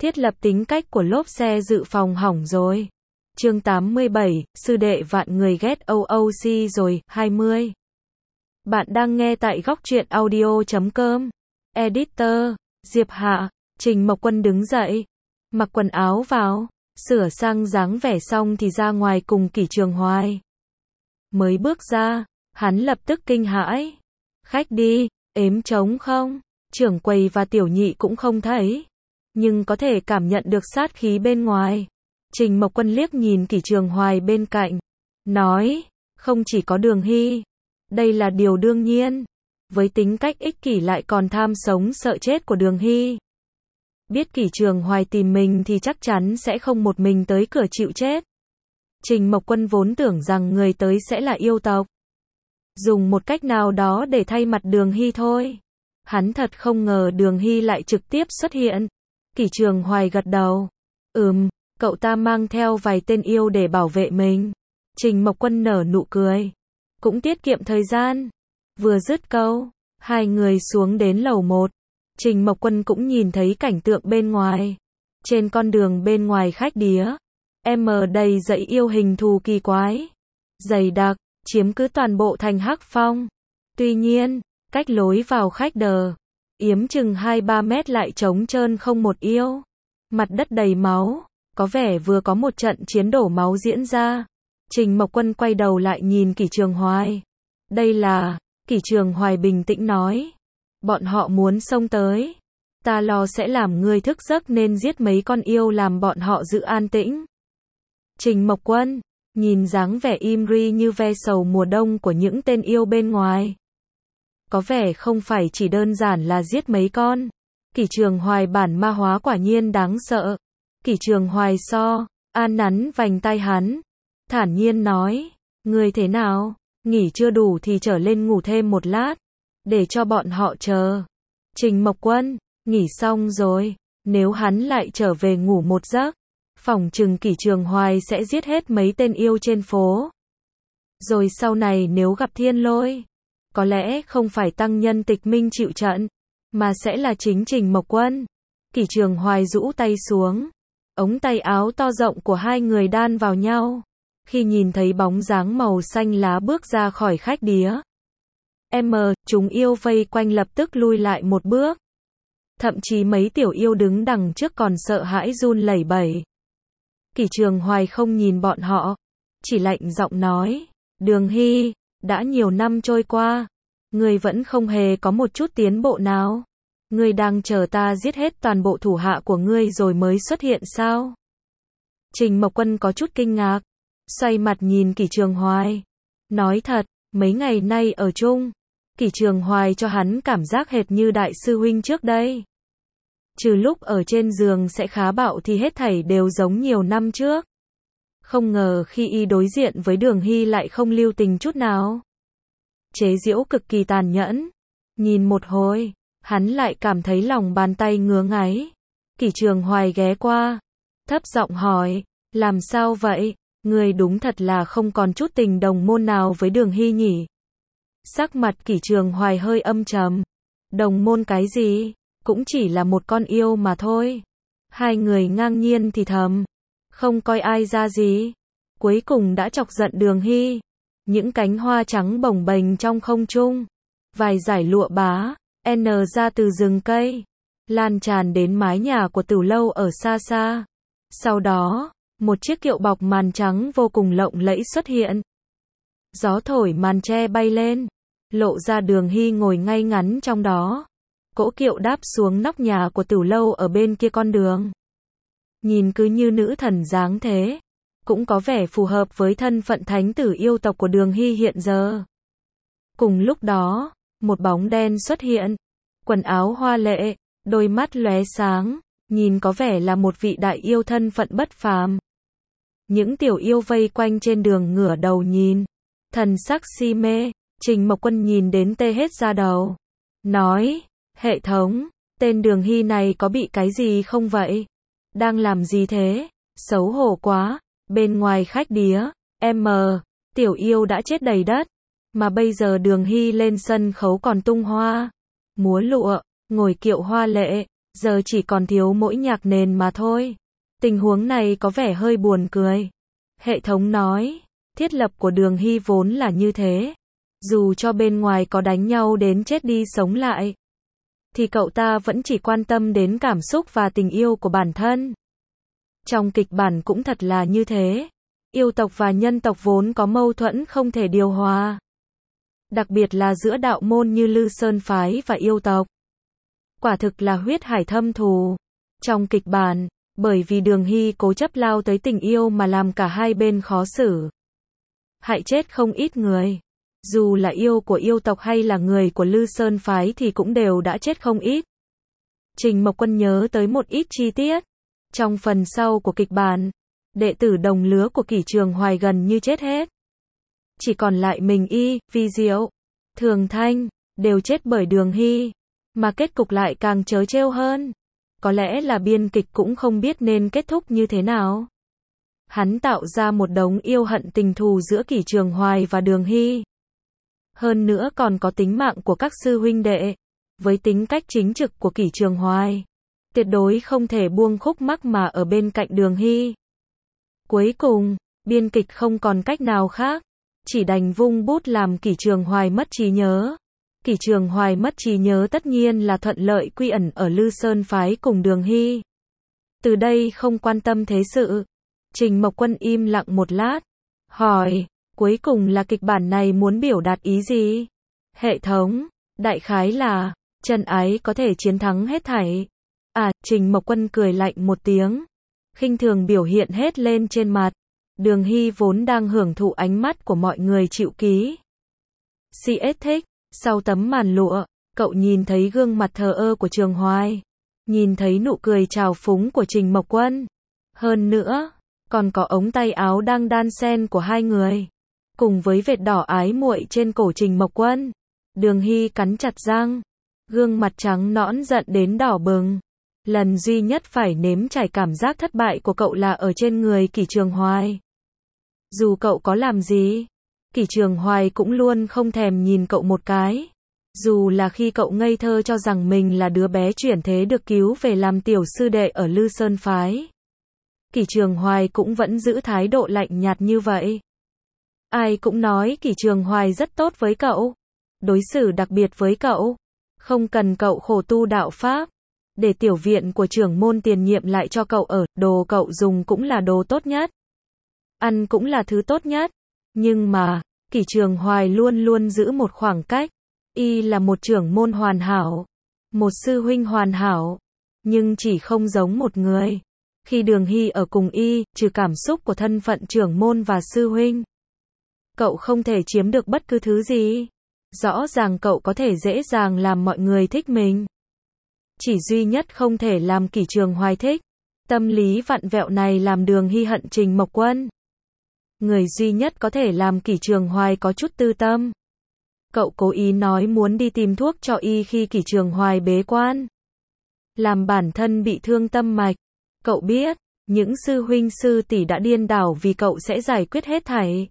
Thiết lập tính cách của lốp xe dự phòng hỏng rồi. Chương 87, sư đệ vạn người ghét OOC rồi, 20. Bạn đang nghe tại góc truyện audio.com. Editor, Diệp Hạ, Trình Mộc Quân đứng dậy, mặc quần áo vào, sửa sang dáng vẻ xong thì ra ngoài cùng Kỷ Trường Hoài. Mới bước ra, hắn lập tức kinh hãi. Khách đi, ếm trống không? Trưởng quầy và tiểu nhị cũng không thấy, nhưng có thể cảm nhận được sát khí bên ngoài. Trình Mộc Quân liếc nhìn Kỷ Trường Hoài bên cạnh, nói, không chỉ có Đường Hy, đây là điều đương nhiên. Với tính cách ích kỷ lại còn tham sống sợ chết của Đường Hy, biết Kỷ Trường Hoài tìm mình thì chắc chắn sẽ không một mình tới cửa chịu chết. Trình Mộc Quân vốn tưởng rằng người tới sẽ là yêu tộc, dùng một cách nào đó để thay mặt Đường Hy thôi. Hắn thật không ngờ Đường Hy lại trực tiếp xuất hiện. Kỷ Trường Hoài gật đầu. Cậu ta mang theo vài tên yêu để bảo vệ mình. Trình Mộc Quân nở nụ cười. Cũng tiết kiệm thời gian. Vừa dứt câu, hai người xuống đến lầu 1. Trình Mộc Quân cũng nhìn thấy cảnh tượng bên ngoài. Trên con đường bên ngoài khách điếm, đầy dãy yêu hình thù kỳ quái, dày đặc, chiếm cứ toàn bộ thành Hắc Phong. Tuy nhiên, cách lối vào khách điếm chừng 2-3 mét lại trống trơn không một yêu. Mặt đất đầy máu, có vẻ vừa có một trận chiến đổ máu diễn ra. Trình Mộc Quân quay đầu lại nhìn Kỷ Trường Hoài. Đây là... Kỷ Trường Hoài bình tĩnh nói. Bọn họ muốn xông tới. Ta lo sẽ làm ngươi thức giấc nên giết mấy con yêu làm bọn họ giữ an tĩnh. Trình Mộc Quân nhìn dáng vẻ im ri như ve sầu mùa đông của những tên yêu bên ngoài. Có vẻ không phải chỉ đơn giản là giết mấy con. Kỷ Trường Hoài bản ma hóa quả nhiên đáng sợ. Kỷ Trường Hoài an nắn vành tai hắn, thản nhiên nói, ngươi thế nào, nghỉ chưa đủ thì trở lên ngủ thêm một lát, để cho bọn họ chờ. Trình Mộc Quân, nghỉ xong rồi, nếu hắn lại trở về ngủ một giấc, phỏng chừng Kỷ Trường Hoài sẽ giết hết mấy tên yêu trên phố. Rồi sau này nếu gặp thiên lôi, có lẽ không phải tăng nhân Tịch Minh chịu trận, mà sẽ là chính Trình Mộc Quân. Kỷ Trường Hoài rũ tay xuống, ống tay áo to rộng của hai người đan vào nhau. Khi nhìn thấy bóng dáng màu xanh lá bước ra khỏi khách điếm, chúng yêu vây quanh lập tức lui lại một bước. Thậm chí mấy tiểu yêu đứng đằng trước còn sợ hãi run lẩy bẩy. Kỷ Trường Hoài không nhìn bọn họ, chỉ lạnh giọng nói, Đường Hy, đã nhiều năm trôi qua, ngươi vẫn không hề có một chút tiến bộ nào. Ngươi đang chờ ta giết hết toàn bộ thủ hạ của ngươi rồi mới xuất hiện sao? Trình Mộc Quân có chút kinh ngạc, xoay mặt nhìn Kỷ Trường Hoài. Nói thật, mấy ngày nay ở chung, Kỷ Trường Hoài cho hắn cảm giác hệt như đại sư huynh trước đây. Trừ lúc ở trên giường sẽ khá bạo thì hết thảy đều giống nhiều năm trước. Không ngờ khi y đối diện với Đường Hy lại không lưu tình chút nào. Chế giễu cực kỳ tàn nhẫn. Nhìn một hồi, hắn lại cảm thấy lòng bàn tay ngứa ngáy. Kỷ Trường Hoài ghé qua, thấp giọng hỏi, làm sao vậy? Người đúng thật là không còn chút tình đồng môn nào với Đường Hy nhỉ? Sắc mặt Kỷ Trường Hoài hơi âm trầm. Đồng môn cái gì? Cũng chỉ là một con yêu mà thôi. Hai người ngang nhiên thì thầm, không coi ai ra gì. Cuối cùng đã chọc giận Đường Hy. Những cánh hoa trắng bồng bềnh trong không trung, vài dải lụa bá ra từ rừng cây, lan tràn đến mái nhà của Tửu Lâu ở xa xa. Sau đó, một chiếc kiệu bọc màn trắng vô cùng lộng lẫy xuất hiện. Gió thổi màn tre bay lên, lộ ra Đường Hy ngồi ngay ngắn trong đó. Cỗ kiệu đáp xuống nóc nhà của Tửu Lâu ở bên kia con đường. Nhìn cứ như nữ thần dáng thế, cũng có vẻ phù hợp với thân phận thánh tử yêu tộc của Đường Hy hiện giờ. Cùng lúc đó, một bóng đen xuất hiện, quần áo hoa lệ, đôi mắt lóe sáng, nhìn có vẻ là một vị đại yêu thân phận bất phàm. Những tiểu yêu vây quanh trên đường ngửa đầu nhìn, thần sắc si mê. Trình Mộc Quân nhìn đến tê hết da đầu, nói, hệ thống, tên Đường Hy này có bị cái gì không vậy? Đang làm gì thế? Xấu hổ quá. Bên ngoài khách điếm, tiểu yêu đã chết đầy đất, mà bây giờ Đường Hy lên sân khấu còn tung hoa, múa lụa, ngồi kiệu hoa lệ, giờ chỉ còn thiếu mỗi nhạc nền mà thôi. Tình huống này có vẻ hơi buồn cười. Hệ thống nói, thiết lập của Đường Hy vốn là như thế. Dù cho bên ngoài có đánh nhau đến chết đi sống lại, thì cậu ta vẫn chỉ quan tâm đến cảm xúc và tình yêu của bản thân. Trong kịch bản cũng thật là như thế. Yêu tộc và nhân tộc vốn có mâu thuẫn không thể điều hòa. Đặc biệt là giữa đạo môn như Lư Sơn Phái và yêu tộc. Quả thực là huyết hải thâm thù. Trong kịch bản, bởi vì Đường Hy cố chấp lao tới tình yêu mà làm cả hai bên khó xử. Hại chết không ít người. Dù là yêu của yêu tộc hay là người của Lư Sơn Phái thì cũng đều đã chết không ít. Trình Mộc Quân nhớ tới một ít chi tiết. Trong phần sau của kịch bản, đệ tử đồng lứa của Kỷ Trường Hoài gần như chết hết. Chỉ còn lại mình y, Vi Diệu, Thường Thanh, đều chết bởi Đường Hy. Mà kết cục lại càng trớ trêu hơn. Có lẽ là biên kịch cũng không biết nên kết thúc như thế nào. Hắn tạo ra một đống yêu hận tình thù giữa Kỷ Trường Hoài và Đường Hy. Hơn nữa còn có tính mạng của các sư huynh đệ. Với tính cách chính trực của Kỷ Trường Hoài, tuyệt đối không thể buông khúc mắc mà ở bên cạnh Đường Hy. Cuối cùng, biên kịch không còn cách nào khác, chỉ đành vung bút làm Kỷ Trường Hoài mất trí nhớ. Kỷ Trường Hoài mất trí nhớ tất nhiên là thuận lợi quy ẩn ở Lư Sơn Phái cùng Đường Hy. Từ đây không quan tâm thế sự. Trình Mộc Quân im lặng một lát, hỏi, cuối cùng là kịch bản này muốn biểu đạt ý gì? Hệ thống, đại khái là, chân ái có thể chiến thắng hết thảy. Trình Mộc Quân cười lạnh một tiếng, khinh thường biểu hiện hết lên trên mặt. Đường Hy vốn đang hưởng thụ ánh mắt của mọi người chịu ký. CS thích, sau tấm màn lụa, cậu nhìn thấy gương mặt thờ ơ của Trường Hoài, nhìn thấy nụ cười trào phúng của Trình Mộc Quân. Hơn nữa, còn có ống tay áo đang đan xen của hai người, cùng với vệt đỏ ái muội trên cổ Trình Mộc Quân. Đường Hy cắn chặt răng, gương mặt trắng nõn giận đến đỏ bừng. Lần duy nhất phải nếm trải cảm giác thất bại của cậu là ở trên người Kỷ Trường Hoài. Dù cậu có làm gì, Kỷ Trường Hoài cũng luôn không thèm nhìn cậu một cái. Dù là khi cậu ngây thơ cho rằng mình là đứa bé chuyển thế được cứu về làm tiểu sư đệ ở Lư Sơn Phái, Kỷ Trường Hoài cũng vẫn giữ thái độ lạnh nhạt như vậy. Ai cũng nói Kỷ Trường Hoài rất tốt với cậu, đối xử đặc biệt với cậu, không cần cậu khổ tu đạo pháp, để tiểu viện của trưởng môn tiền nhiệm lại cho cậu ở, đồ cậu dùng cũng là đồ tốt nhất, ăn cũng là thứ tốt nhất. Nhưng mà, Kỷ Trường Hoài luôn luôn giữ một khoảng cách. Y là một trưởng môn hoàn hảo, một sư huynh hoàn hảo, nhưng chỉ không giống một người. Khi Đường Hy ở cùng y, trừ cảm xúc của thân phận trưởng môn và sư huynh, cậu không thể chiếm được bất cứ thứ gì. Rõ ràng cậu có thể dễ dàng làm mọi người thích mình, chỉ duy nhất không thể làm Kỷ Trường Hoài thích. Tâm lý vặn vẹo này làm Đường Hy hận Trình Mộc Quân. Người duy nhất có thể làm Kỷ Trường Hoài có chút tư tâm. Cậu cố ý nói muốn đi tìm thuốc cho y khi Kỷ Trường Hoài bế quan, làm bản thân bị thương tâm mạch. Cậu biết, những sư huynh sư tỷ đã điên đảo vì cậu sẽ giải quyết hết thảy,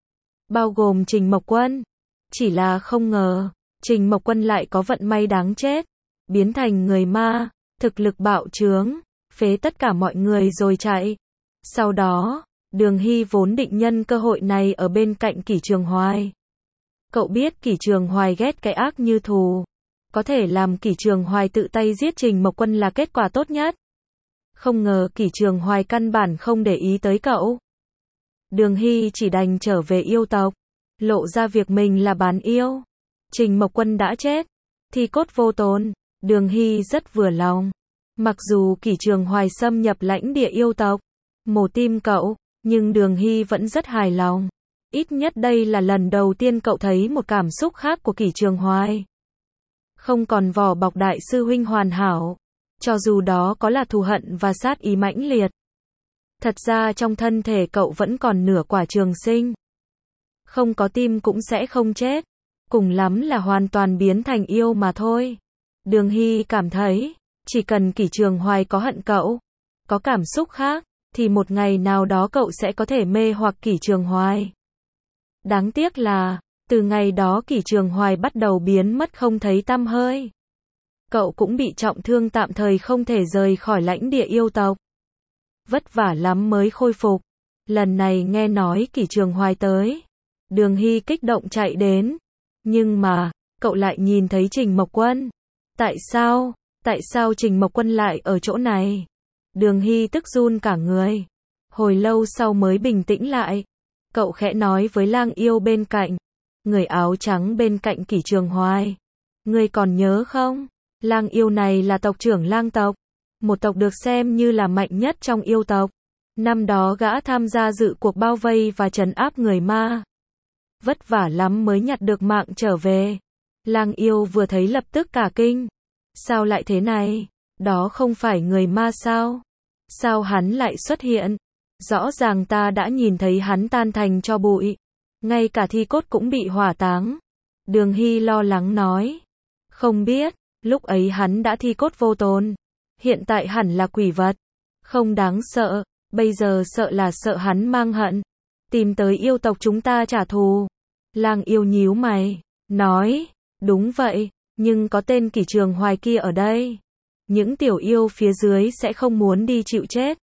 bao gồm Trình Mộc Quân. Chỉ là không ngờ, Trình Mộc Quân lại có vận may đáng chết, biến thành người ma, thực lực bạo trướng, phế tất cả mọi người rồi chạy. Sau đó, Đường Hy vốn định nhân cơ hội này ở bên cạnh Kỷ Trường Hoài. Cậu biết Kỷ Trường Hoài ghét cái ác như thù, có thể làm Kỷ Trường Hoài tự tay giết Trình Mộc Quân là kết quả tốt nhất. Không ngờ Kỷ Trường Hoài căn bản không để ý tới cậu. Đường Hy chỉ đành trở về yêu tộc, lộ ra việc mình là bán yêu. Trình Mộc Quân đã chết, thi cốt vô tồn. Đường Hy rất vừa lòng. Mặc dù Kỷ Trường Hoài xâm nhập lãnh địa yêu tộc, mổ tim cậu, nhưng Đường Hy vẫn rất hài lòng. Ít nhất đây là lần đầu tiên cậu thấy một cảm xúc khác của Kỷ Trường Hoài. Không còn vỏ bọc đại sư huynh hoàn hảo, cho dù đó có là thù hận và sát ý mãnh liệt. Thật ra trong thân thể cậu vẫn còn nửa quả trường sinh. Không có tim cũng sẽ không chết, cùng lắm là hoàn toàn biến thành yêu mà thôi. Đường Hy cảm thấy, chỉ cần Kỷ Trường Hoài có hận cậu, có cảm xúc khác, thì một ngày nào đó cậu sẽ có thể mê hoặc Kỷ Trường Hoài. Đáng tiếc là, từ ngày đó Kỷ Trường Hoài bắt đầu biến mất không thấy tăm hơi. cậu cũng bị trọng thương tạm thời không thể rời khỏi lãnh địa yêu tộc. Vất vả lắm mới khôi phục. Lần này nghe nói Kỷ Trường Hoài tới, Đường Hy kích động chạy đến. Nhưng mà, cậu lại nhìn thấy Trình Mộc Quân. Tại sao? Tại sao Trình Mộc Quân lại ở chỗ này? Đường Hy tức run cả người. Hồi lâu sau mới bình tĩnh lại. Cậu khẽ nói với Lang Yêu bên cạnh. Người áo trắng bên cạnh Kỷ Trường Hoài. Ngươi còn nhớ không? Lang Yêu này là tộc trưởng Lang tộc. Một tộc được xem như là mạnh nhất trong yêu tộc. Năm đó gã tham gia dự cuộc bao vây và trấn áp người ma. Vất vả lắm mới nhặt được mạng trở về. Lang Yêu vừa thấy lập tức cả kinh. Sao lại thế này? Đó không phải người ma sao? Sao hắn lại xuất hiện? Rõ ràng ta đã nhìn thấy hắn tan thành tro bụi. Ngay cả thi cốt cũng bị hỏa táng. Đường Hy lo lắng nói. Không biết, lúc ấy hắn đã thi cốt vô tồn. Hiện tại hẳn là quỷ vật. Không đáng sợ, bây giờ sợ là sợ hắn mang hận. Tìm tới yêu tộc chúng ta trả thù. Lang Yêu nhíu mày, nói. Đúng vậy, nhưng có tên Kỷ Trường Hoài kia ở đây. Những tiểu yêu phía dưới sẽ không muốn đi chịu chết.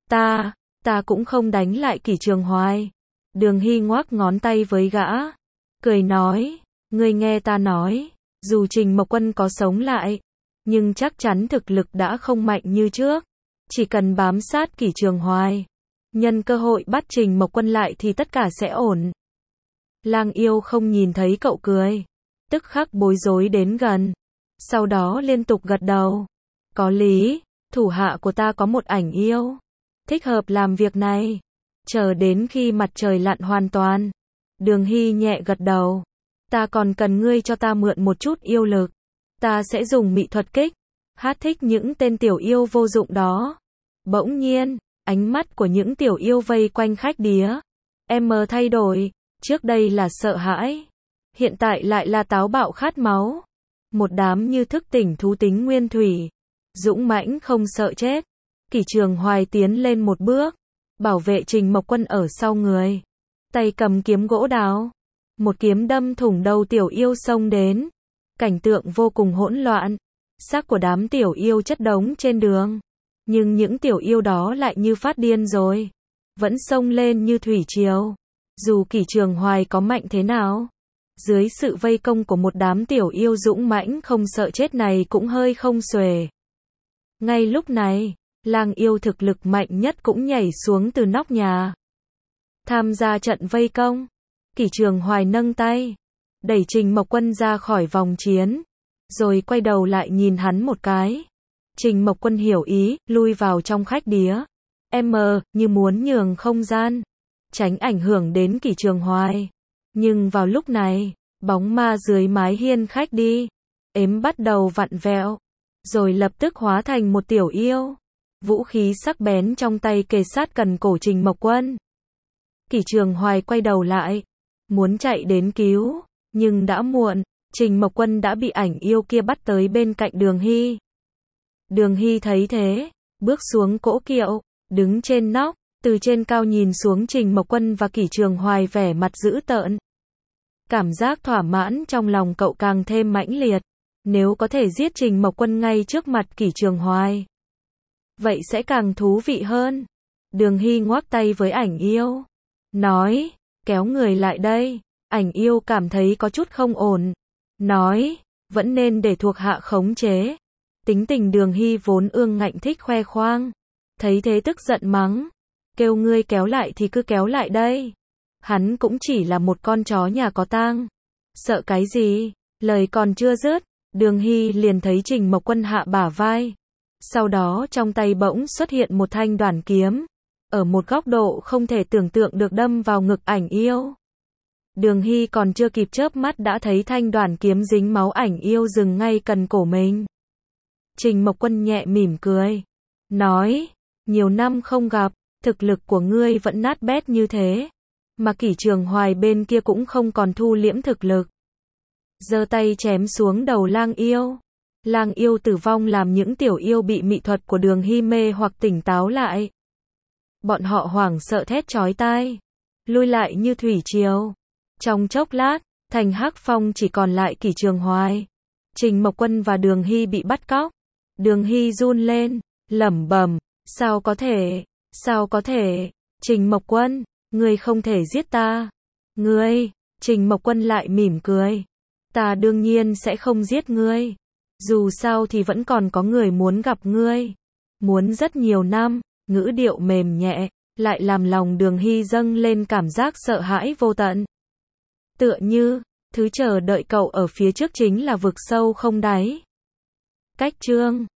Ta cũng không đánh lại Kỷ Trường Hoài. Đường Hy ngoắc ngón tay với gã. Cười nói, ngươi nghe ta nói, dù Trình Mộc Quân có sống lại, nhưng chắc chắn thực lực đã không mạnh như trước. Chỉ cần bám sát Kỷ Trường Hoài, nhân cơ hội bắt Trình Mộc Quân lại thì tất cả sẽ ổn. Lang Yêu không nhìn thấy cậu cười. Tức khắc bối rối đến gần. Sau đó liên tục gật đầu. Có lý, thủ hạ của ta có một ảnh yêu. Thích hợp làm việc này. Chờ đến khi mặt trời lặn hoàn toàn. Đường Hy nhẹ gật đầu. Ta còn cần ngươi cho ta mượn một chút yêu lực. Ta sẽ dùng mị thuật kích. Hát thích những tên tiểu yêu vô dụng đó. Bỗng nhiên, ánh mắt của những tiểu yêu vây quanh khách đía. Em thay đổi. Trước đây là sợ hãi. Hiện tại lại là táo bạo khát máu. Một đám như thức tỉnh thú tính nguyên thủy. Dũng mãnh không sợ chết. Kỷ Trường Hoài tiến lên một bước. Bảo vệ Trình Mộc Quân ở sau người. Tay cầm kiếm gỗ đào. Một kiếm đâm thủng đầu tiểu yêu xông đến. Cảnh tượng vô cùng hỗn loạn. Xác của đám tiểu yêu chất đống trên đường. Nhưng những tiểu yêu đó lại như phát điên rồi. Vẫn xông lên như thủy triều. Dù Kỷ Trường Hoài có mạnh thế nào, dưới sự vây công của một đám tiểu yêu dũng mãnh không sợ chết này cũng hơi không xuể. Ngay lúc này, Lang Yêu thực lực mạnh nhất cũng nhảy xuống từ nóc nhà. Tham gia trận vây công. Kỷ Trường Hoài nâng tay, đẩy Trình Mộc Quân ra khỏi vòng chiến, rồi quay đầu lại nhìn hắn một cái. Trình Mộc Quân hiểu ý, lui vào trong khách đía. Như muốn nhường không gian, tránh ảnh hưởng đến Kỷ Trường Hoài. Nhưng vào lúc này, bóng ma dưới mái hiên khách đi ếm bắt đầu vặn vẹo, rồi lập tức hóa thành một tiểu yêu. Vũ khí sắc bén trong tay kề sát cần cổ Trình Mộc Quân. Kỷ Trường Hoài quay đầu lại, muốn chạy đến cứu, nhưng đã muộn. Trình Mộc Quân đã bị ảnh yêu kia bắt tới bên cạnh Đường Hy. Đường Hy thấy thế, bước xuống cỗ kiệu, đứng trên nóc, từ trên cao nhìn xuống Trình Mộc Quân và Kỷ Trường Hoài vẻ mặt dữ tợn. Cảm giác thỏa mãn trong lòng cậu càng thêm mãnh liệt. Nếu có thể giết Trình Mộc Quân ngay trước mặt Kỷ Trường Hoài, vậy sẽ càng thú vị hơn. Đường Hy ngoắc tay với ảnh yêu, nói, kéo người lại đây. Ảnh yêu cảm thấy có chút không ổn, nói, vẫn nên để thuộc hạ khống chế. Tính tình Đường Hy vốn ương ngạnh thích khoe khoang, thấy thế tức giận mắng, kêu ngươi kéo lại thì cứ kéo lại đây. Hắn cũng chỉ là một con chó nhà có tang, sợ cái gì? Lời còn chưa dứt, Đường Hy liền thấy Trình Mộc Quân hạ bả vai. Sau đó trong tay bỗng xuất hiện một thanh đoản kiếm, ở một góc độ không thể tưởng tượng được đâm vào ngực ảnh yêu. Đường Hy còn chưa kịp chớp mắt đã thấy thanh đoản kiếm dính máu ảnh yêu dừng ngay cần cổ mình. Trình Mộc Quân nhẹ mỉm cười, nói, nhiều năm không gặp, thực lực của ngươi vẫn nát bét như thế, mà Kỷ Trường Hoài bên kia cũng không còn thu liễm thực lực. Giơ tay chém xuống đầu Lang Yêu. Lang Yêu tử vong làm những tiểu yêu bị mị thuật của Đường Hy mê hoặc tỉnh táo lại. Bọn họ hoảng sợ thét chói tai, lui lại như thủy triều. Trong chốc lát, thành Hắc Phong chỉ còn lại Kỷ Trường Hoài. Trình Mộc Quân và Đường Hy bị bắt cóc. Đường Hy run lên, lẩm bẩm, sao có thể, sao có thể, Trình Mộc Quân, ngươi không thể giết ta. Ngươi, Trình Mộc Quân lại mỉm cười. Ta đương nhiên sẽ không giết ngươi. Dù sao thì vẫn còn có người muốn gặp ngươi. Muốn rất nhiều năm, ngữ điệu mềm nhẹ, lại làm lòng Đường Hy dâng lên cảm giác sợ hãi vô tận. Tựa như, thứ chờ đợi cậu ở phía trước chính là vực sâu không đáy. Cách chương